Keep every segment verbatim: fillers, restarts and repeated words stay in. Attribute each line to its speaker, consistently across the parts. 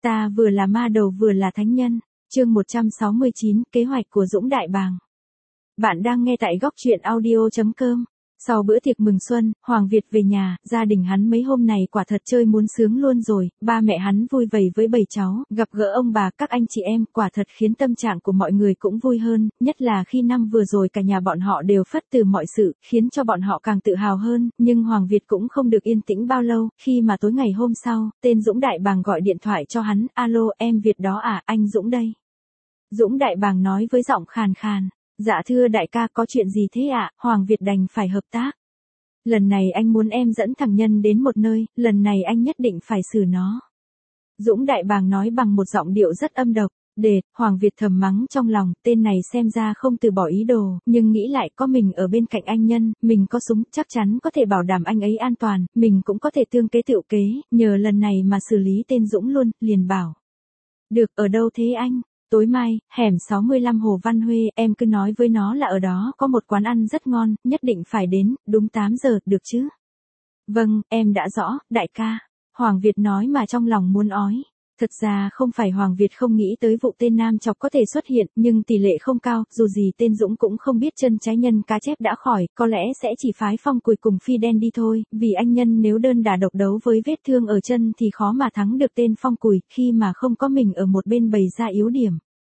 Speaker 1: Ta vừa là ma đầu vừa là thánh nhân. Chương một trăm sáu mươi chín, kế hoạch của Dũng Đại Bàng. Bạn đang nghe tại góc truyện audio chấm com. Sau bữa tiệc mừng xuân, Hoàng Việt về nhà, gia đình hắn mấy hôm này quả thật chơi muốn sướng luôn rồi, ba mẹ hắn vui vầy với bầy cháu, gặp gỡ ông bà, các anh chị em, quả thật khiến tâm trạng của mọi người cũng vui hơn, nhất là khi năm vừa rồi cả nhà bọn họ đều phất từ mọi sự, khiến cho bọn họ càng tự hào hơn, nhưng Hoàng Việt cũng không được yên tĩnh bao lâu, khi mà tối ngày hôm sau, tên Dũng Đại Bàng gọi điện thoại cho hắn, alo, em Việt đó à, anh Dũng đây. Dũng Đại Bàng nói với giọng khàn khàn. Dạ thưa đại ca, có chuyện gì thế ạ? Hoàng Việt đành phải hợp tác. Lần này anh muốn em dẫn thằng Nhân đến một nơi, lần này anh nhất định phải xử nó. Dũng Đại Bàng nói bằng một giọng điệu rất âm độc. Để, Hoàng Việt thầm mắng trong lòng, tên này xem ra không từ bỏ ý đồ, nhưng nghĩ lại có mình ở bên cạnh anh Nhân, mình có súng, chắc chắn có thể bảo đảm anh ấy an toàn, mình cũng có thể tương kế tựu kế, nhờ lần này mà xử lý tên Dũng luôn, liền bảo. Được, ở đâu thế anh? Tối mai, hẻm sáu mươi lăm Hồ Văn Huê, em cứ nói với nó là ở đó có một quán ăn rất ngon, nhất định phải đến, đúng tám giờ, được chứ? Vâng, em đã rõ, đại ca. Hoàng Việt nói mà trong lòng muốn ói. Thật ra không phải Hoàng Việt không nghĩ tới vụ tên nam chọc có thể xuất hiện, nhưng tỷ lệ không cao, dù gì tên Dũng cũng không biết chân trái Nhân Cá Chép đã khỏi, có lẽ sẽ chỉ phái Phong Cùi cùng Phi Đen đi thôi, vì anh Nhân nếu đơn đả độc đấu với vết thương ở chân thì khó mà thắng được tên Phong Cùi, khi mà không có mình ở một bên bày ra yếu điểm.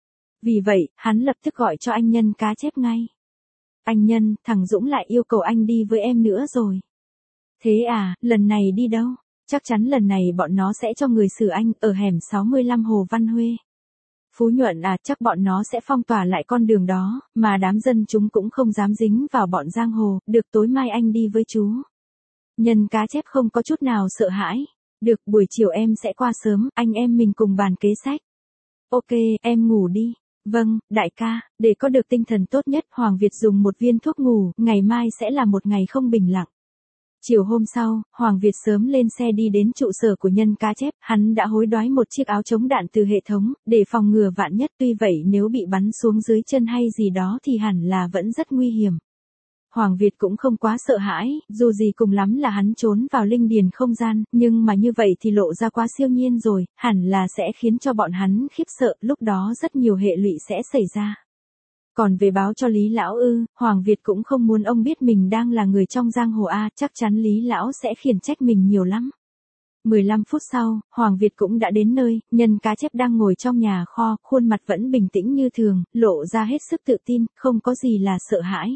Speaker 1: Vì vậy, hắn lập tức gọi cho anh Nhân Cá Chép ngay. Anh Nhân, thằng Dũng lại yêu cầu anh đi với em nữa rồi. Thế à, lần này đi đâu? Chắc chắn lần này bọn nó sẽ cho người xử anh, ở hẻm sáu mươi lăm Hồ Văn Huê. Phú Nhuận à, chắc bọn nó sẽ phong tỏa lại con đường đó, mà đám dân chúng cũng không dám dính vào bọn giang hồ, được tối mai anh đi với chú. Nhân Cá Chép không có chút nào sợ hãi. Được, buổi chiều em sẽ qua sớm, anh em mình cùng bàn kế sách. Ok, em ngủ đi. Vâng, đại ca, để có được tinh thần tốt nhất, Hoàng Việt dùng một viên thuốc ngủ, ngày mai sẽ là một ngày không bình lặng. Chiều hôm sau, Hoàng Việt sớm lên xe đi đến trụ sở của Nhân Cá Chép, hắn đã hối đoái một chiếc áo chống đạn từ hệ thống, để phòng ngừa vạn nhất, tuy vậy nếu bị bắn xuống dưới chân hay gì đó thì hẳn là vẫn rất nguy hiểm. Hoàng Việt cũng không quá sợ hãi, dù gì cùng lắm là hắn trốn vào linh điền không gian, nhưng mà như vậy thì lộ ra quá siêu nhiên rồi, hẳn là sẽ khiến cho bọn hắn khiếp sợ, lúc đó rất nhiều hệ lụy sẽ xảy ra. Còn về báo cho Lý Lão ư, Hoàng Việt cũng không muốn ông biết mình đang là người trong giang hồ A, chắc chắn Lý Lão sẽ khiển trách mình nhiều lắm. mười lăm phút sau, Hoàng Việt cũng đã đến nơi, Nhân Cá Chép đang ngồi trong nhà kho, khuôn mặt vẫn bình tĩnh như thường, lộ ra hết sức tự tin, không có gì là sợ hãi.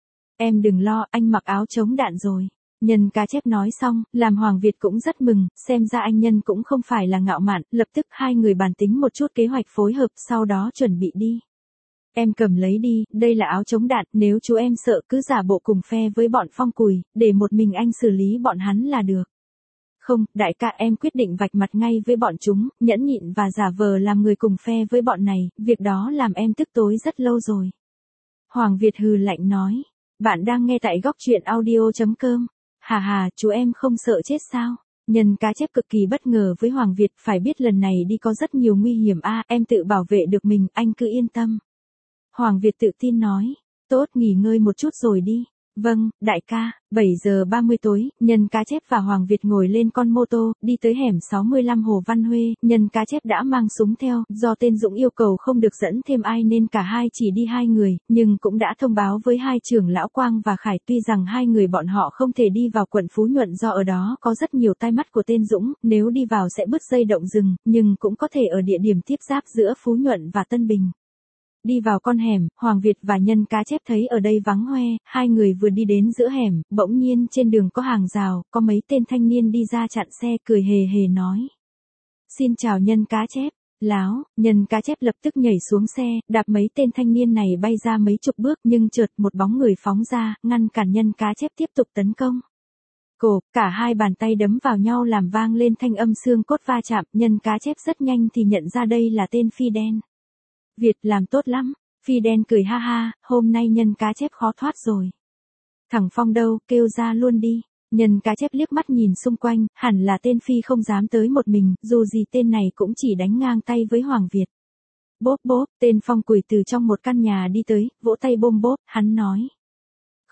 Speaker 1: Em đừng lo, anh mặc áo chống đạn rồi. Nhân Cá Chép nói xong, làm Hoàng Việt cũng rất mừng, xem ra anh Nhân cũng không phải là ngạo mạn, lập tức hai người bàn tính một chút kế hoạch phối hợp, sau đó chuẩn bị đi. Em cầm lấy đi, đây là áo chống đạn, nếu chú em sợ cứ giả bộ cùng phe với bọn Phong Cùi, để một mình anh xử lý bọn hắn là được. Không, đại ca, em quyết định vạch mặt ngay với bọn chúng, nhẫn nhịn và giả vờ làm người cùng phe với bọn này, việc đó làm em tức tối rất lâu rồi. Hoàng Việt hừ lạnh nói. Bạn đang nghe tại góc truyện audio chấm com. Hà hà, chú em không sợ chết sao? Nhân Cá Chép cực kỳ bất ngờ với Hoàng Việt, phải biết lần này đi có rất nhiều nguy hiểm a, à, em tự bảo vệ được mình, anh cứ yên tâm. Hoàng Việt tự tin nói, tốt, nghỉ ngơi một chút rồi đi. Vâng, đại ca. Bảy giờ ba mươi tối, Nhân Cá Chép và Hoàng Việt ngồi lên con mô tô, đi tới hẻm sáu mươi lăm Hồ Văn Huê, Nhân Cá Chép đã mang súng theo, do tên Dũng yêu cầu không được dẫn thêm ai nên cả hai chỉ đi hai người, nhưng cũng đã thông báo với hai trưởng lão Quang và Khải, tuy rằng hai người bọn họ không thể đi vào quận Phú Nhuận do ở đó có rất nhiều tai mắt của tên Dũng, nếu đi vào sẽ bứt dây động rừng, nhưng cũng có thể ở địa điểm tiếp giáp giữa Phú Nhuận và Tân Bình. Đi vào con hẻm, Hoàng Việt và Nhân Cá Chép thấy ở đây vắng hoe, hai người vừa đi đến giữa hẻm, bỗng nhiên trên đường có hàng rào, có mấy tên thanh niên đi ra chặn xe, cười hề hề nói. Xin chào Nhân Cá Chép. Láo, Nhân Cá Chép lập tức nhảy xuống xe, đạp mấy tên thanh niên này bay ra mấy chục bước, nhưng chợt một bóng người phóng ra, ngăn cản Nhân Cá Chép tiếp tục tấn công. Cổ, cả hai bàn tay đấm vào nhau làm vang lên thanh âm xương cốt va chạm, Nhân Cá Chép rất nhanh thì nhận ra đây là tên Phi Đen. Việt, làm tốt lắm. Phi Đen cười ha ha, hôm nay Nhân Cá Chép khó thoát rồi. Thằng Phong đâu, kêu ra luôn đi. Nhân Cá Chép liếc mắt nhìn xung quanh, hẳn là tên Phi không dám tới một mình, dù gì tên này cũng chỉ đánh ngang tay với Hoàng Việt. Bốp bốp, tên Phong Cùi từ trong một căn nhà đi tới, vỗ tay bôm bốp, hắn nói.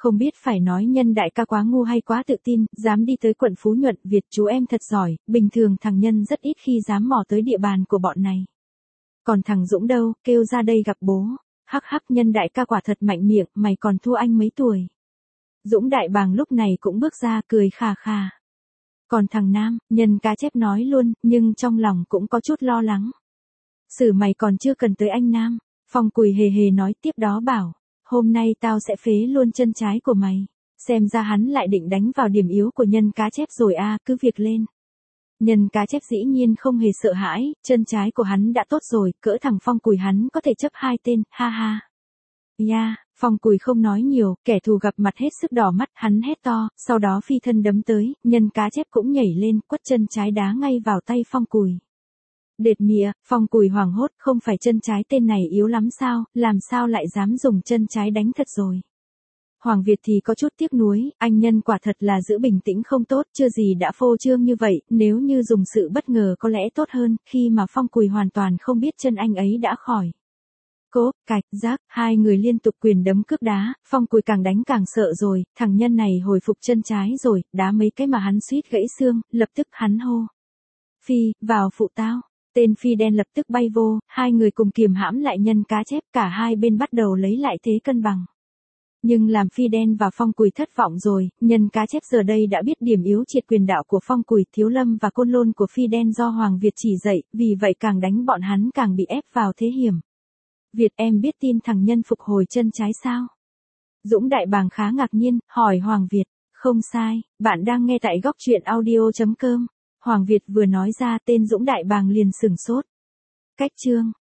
Speaker 1: Không biết phải nói Nhân đại ca quá ngu hay quá tự tin, dám đi tới quận Phú Nhuận, Việt chú em thật giỏi, bình thường thằng Nhân rất ít khi dám mò tới địa bàn của bọn này. Còn thằng Dũng đâu, kêu ra đây gặp bố. Hắc hắc, Nhân đại ca quả thật mạnh miệng, mày còn thua anh mấy tuổi. Dũng đại bàng lúc này cũng bước ra cười khà khà. Còn thằng Nam, Nhân cá chép nói luôn, nhưng trong lòng cũng có chút lo lắng. Xử mày còn chưa cần tới anh Nam. Phong Cùi hề hề nói tiếp đó bảo, hôm nay tao sẽ phế luôn chân trái của mày. Xem ra hắn lại định đánh vào điểm yếu của Nhân cá chép rồi a, à, cứ việc lên. Nhân cá chép dĩ nhiên không hề sợ hãi, chân trái của hắn đã tốt rồi, cỡ thằng Phong Cùi hắn có thể chấp hai tên, ha ha. Ya, yeah, Phong Cùi không nói nhiều, kẻ thù gặp mặt hết sức đỏ mắt, hắn hét to, sau đó phi thân đấm tới, Nhân cá chép cũng nhảy lên, quất chân trái đá ngay vào tay Phong Cùi. Đệt mịa, Phong Cùi hoảng hốt, không phải chân trái tên này yếu lắm sao, làm sao lại dám dùng chân trái đánh thật rồi. Hoàng Việt thì có chút tiếc nuối, anh Nhân quả thật là giữ bình tĩnh không tốt, chưa gì đã phô trương như vậy, nếu như dùng sự bất ngờ có lẽ tốt hơn, khi mà Phong Cùi hoàn toàn không biết chân anh ấy đã khỏi. Cố, cạch, rác, hai người liên tục quyền đấm cước đá, Phong Cùi càng đánh càng sợ rồi, thằng Nhân này hồi phục chân trái rồi, đá mấy cái mà hắn suýt gãy xương, lập tức hắn hô. Phi, vào phụ tao. Tên Phi đen lập tức bay vô, hai người cùng kiềm hãm lại Nhân cá chép, cả hai bên bắt đầu lấy lại thế cân bằng. Nhưng làm Phi đen và Phong Cùi thất vọng rồi, Nhân cá chép giờ đây đã biết điểm yếu triệt quyền đạo của Phong Cùi, Thiếu Lâm và côn lôn của Phi đen do Hoàng Việt chỉ dạy, vì vậy càng đánh bọn hắn càng bị ép vào thế hiểm. Việt, em biết tin thằng Nhân phục hồi chân trái sao? Dũng đại bàng khá ngạc nhiên, hỏi Hoàng Việt. Không sai, bạn đang nghe tại góc truyện audio chấm com. Hoàng Việt vừa nói ra tên Dũng đại bàng liền sửng sốt. Cách chương